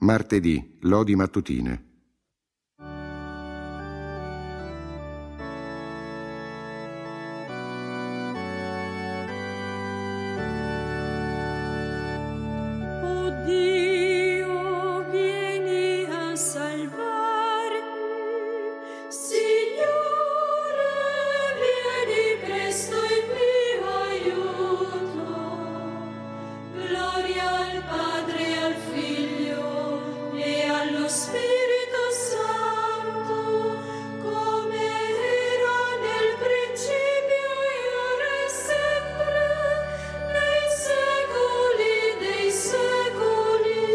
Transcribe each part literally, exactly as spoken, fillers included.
Martedì, lodi mattutine. Secoli dei secoli.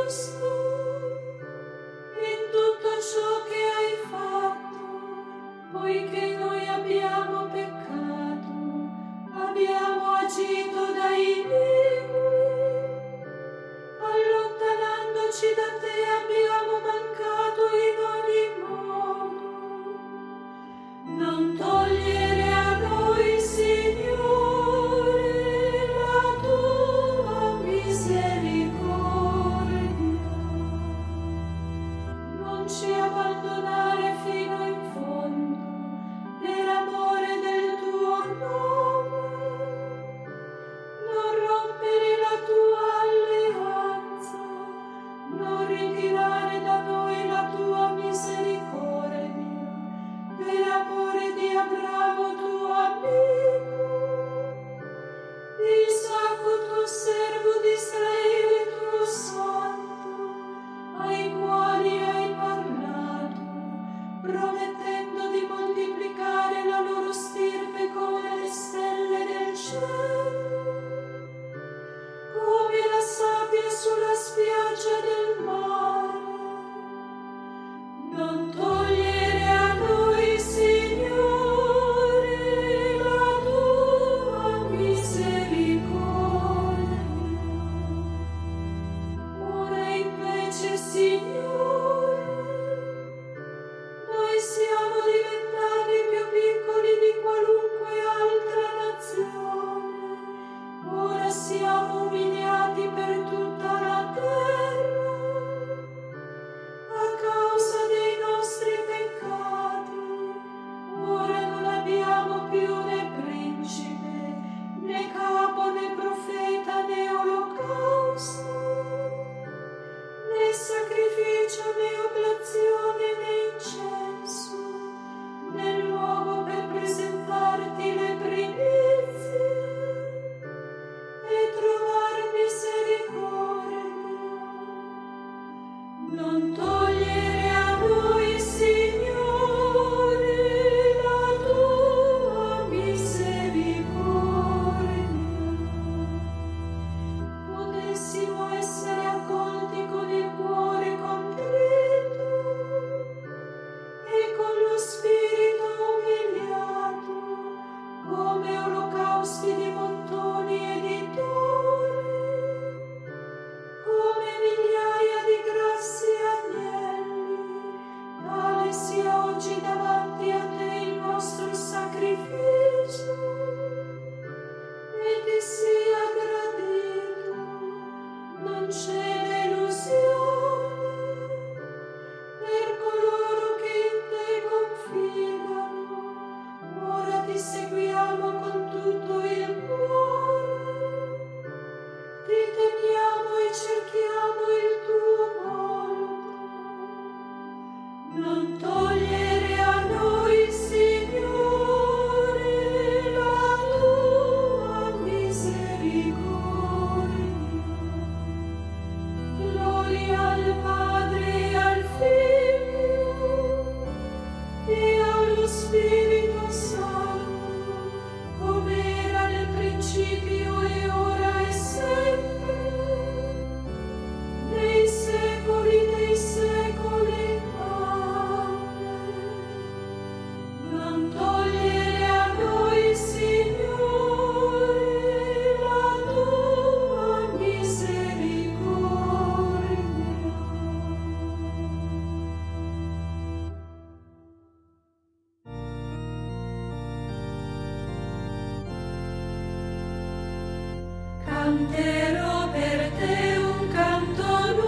Canterò per te un canto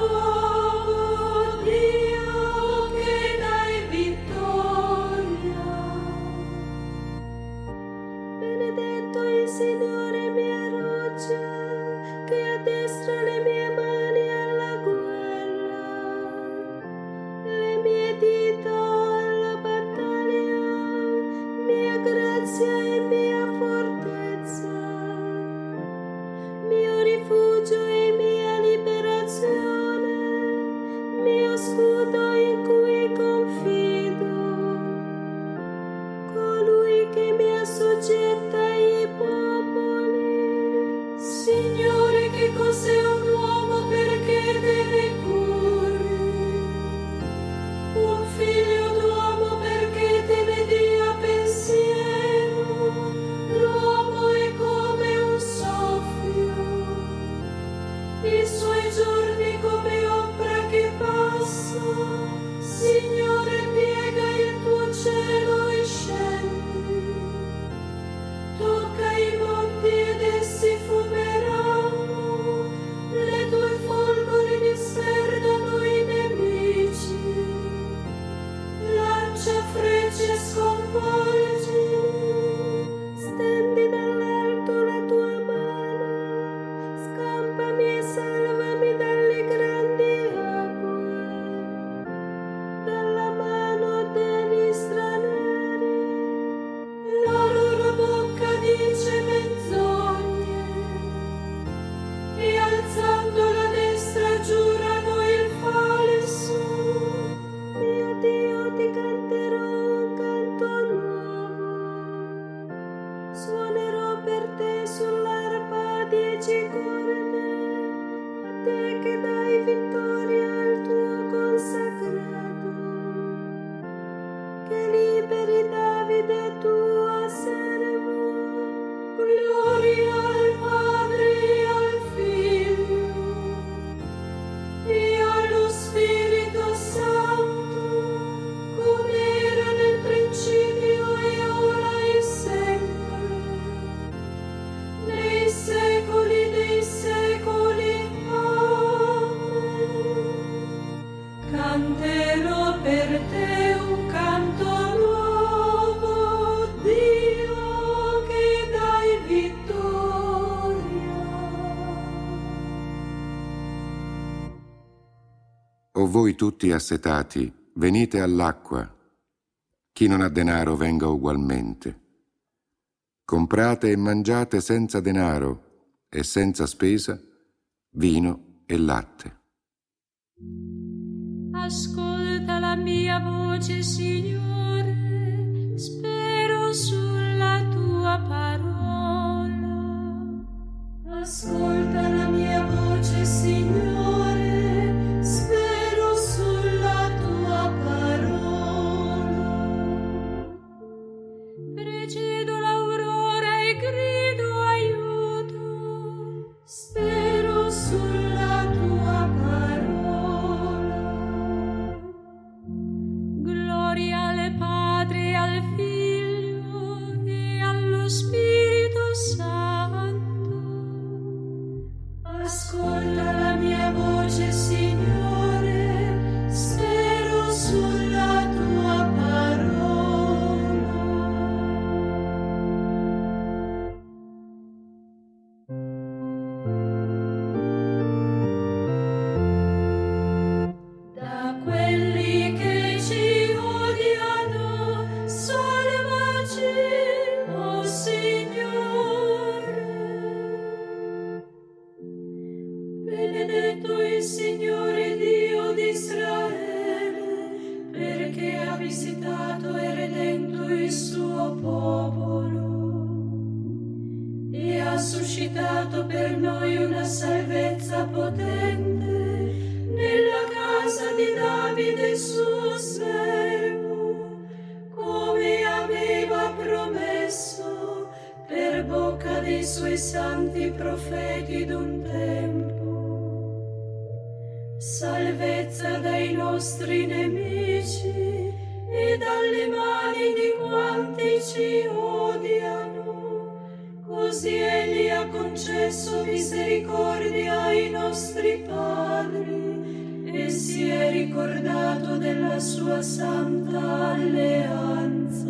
nuovo, Dio che dai vittoria. Benedetto il Signore mia roccia, che addestra le mie mani alla guerra, le mie dita alla battaglia, mia grazia e mia fortezza. Mio rifugio O voi tutti assetati, venite all'acqua. Chi non ha denaro venga ugualmente. Comprate e mangiate senza denaro e senza spesa vino e latte. Ascolta la mia voce, Signore, spero sulla tua parola. Ascolta la mia voce, Signore, spero sulla tua parola. Precedo l'aurora e grido aiuto, spero sulla tua parola. Gloria al Padre, al Figlio e allo Spirito Santo. Ascolta la mia voce, Signore, spero sulla tua parola. Da quelli che ci odiano, salvaci, o Signore. Benedetto il Signore Dio di Israele, perché ha visitato e redento il suo popolo e ha suscitato per noi una salvezza potente nella casa di Davide suo servo, come aveva promesso per bocca dei suoi santi profeti d'un tempo. Salvezza dai nostri nemici e dalle mani di quanti ci odiano. Così Egli ha concesso misericordia ai nostri padri e si è ricordato della sua santa alleanza,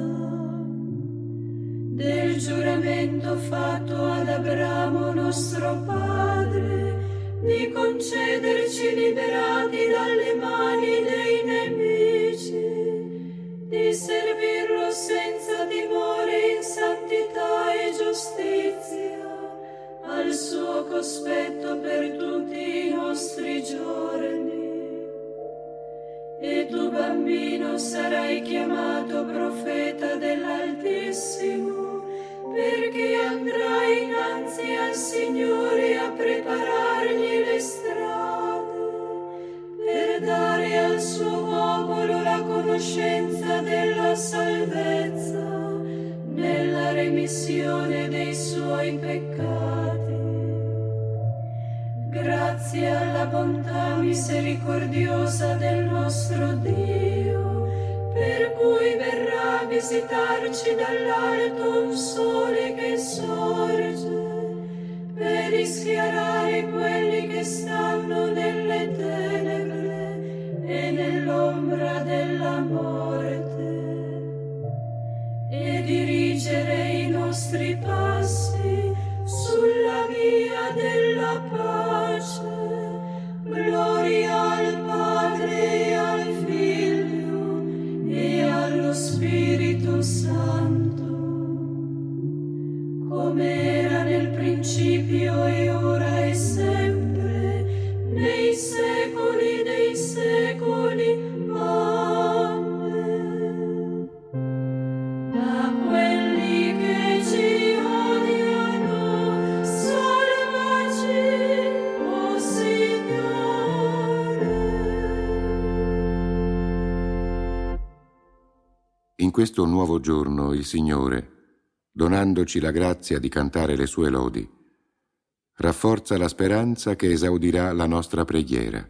del giuramento fatto ad Abramo nostro padre, di concederci liberati dalle mani dei nemici, di servirlo senza timore in santità e giustizia, al suo cospetto per tutti i nostri giorni. E tu, bambino, sarai chiamato profeta dell'Altissimo, perché andrai innanzi al Signore a preparargli le strade, per dare al suo popolo la conoscenza della salvezza, nella remissione dei suoi peccati. Grazie alla bontà misericordiosa del nostro Dio, per cui verrà a visitarci dall'alto un sole che sorge, per rischiarare quelli che stanno nelle tenebre e nell'ombra della morte, e dirigere i nostri passi sulla via della pace. Gloria al Padre e al Figlio e allo Spirito Santo, come era nel principio e ora e sempre, nei secoli dei secoli. Amen. Da quelli che ci odiano, salvaci, o Signore. In questo nuovo giorno il Signore, donandoci la grazia di cantare le sue lodi, rafforza la speranza che esaudirà la nostra preghiera.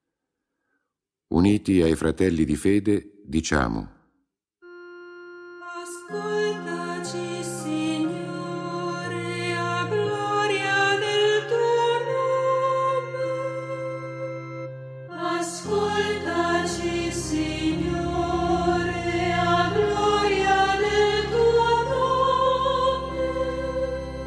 Uniti ai fratelli di fede, diciamo: Ascoltaci, Signore, a gloria del tuo nome. Ascoltaci, Signore, a gloria del tuo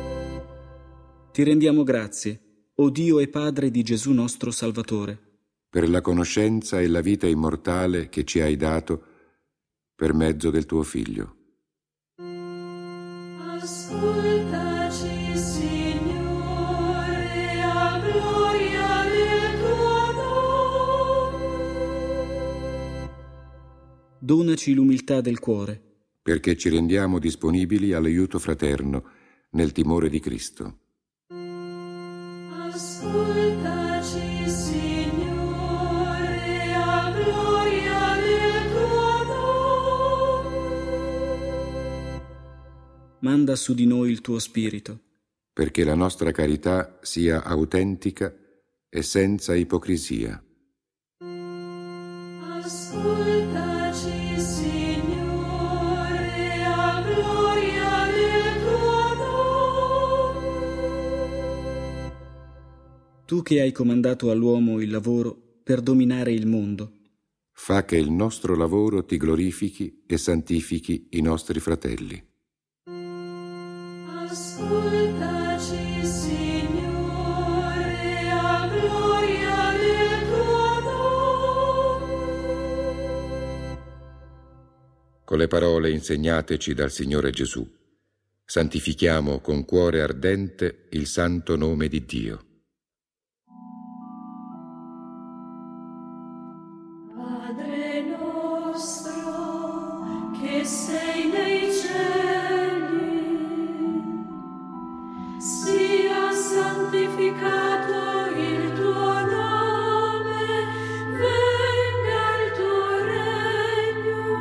nome. Ti rendiamo grazie, o Dio e Padre di Gesù nostro Salvatore, per la conoscenza e la vita immortale che ci hai dato per mezzo del tuo Figlio. Ascoltaci, Signore, a gloria del tuo nome. Donaci l'umiltà del cuore, perché ci rendiamo disponibili all'aiuto fraterno nel timore di Cristo. Ascoltaci, Signore, a gloria del tuo nome. manda su di noi il tuo Spirito, perché la nostra carità sia autentica e senza ipocrisia. Ascoltaci, Signore, a gloria del tuo nome. tu che hai comandato all'uomo il lavoro per dominare il mondo. Fa che il nostro lavoro ti glorifichi e santifichi i nostri fratelli. Ascoltaci, Signore, a gloria del tuo nome. Con le parole insegnateci dal Signore Gesù, santifichiamo con cuore ardente il santo nome di Dio. Padre nostro, che sei nei cieli, sia santificato il tuo nome, venga il tuo regno,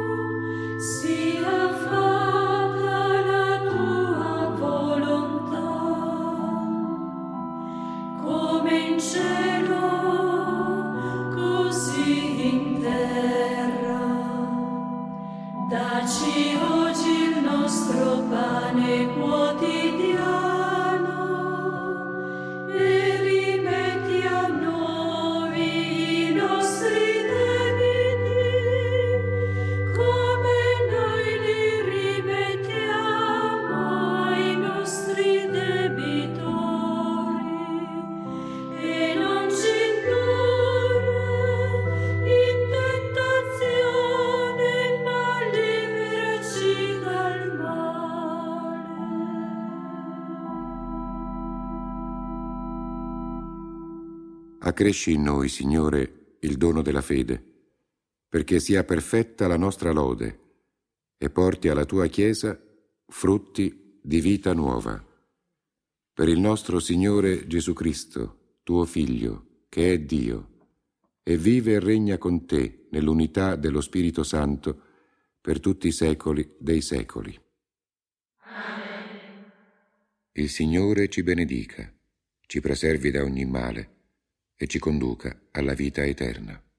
sia fatta la tua volontà, come in cielo, così in terra. Dacci oggi il nostro pane quotidiano e rimetti a noi i nostri debiti, come noi li rimettiamo ai nostri debitori, e non ci indurre in tentazione, ma liberaci dal male. Accresci in noi, Signore, il dono della fede, perché sia perfetta la nostra lode e porti alla tua Chiesa frutti di vita nuova. Per il nostro Signore Gesù Cristo, tuo Figlio, che è Dio, e vive e regna con te nell'unità dello Spirito Santo per tutti i secoli dei secoli. Amen. Il Signore ci benedica, ci preservi da ogni male e ci conduca alla vita eterna.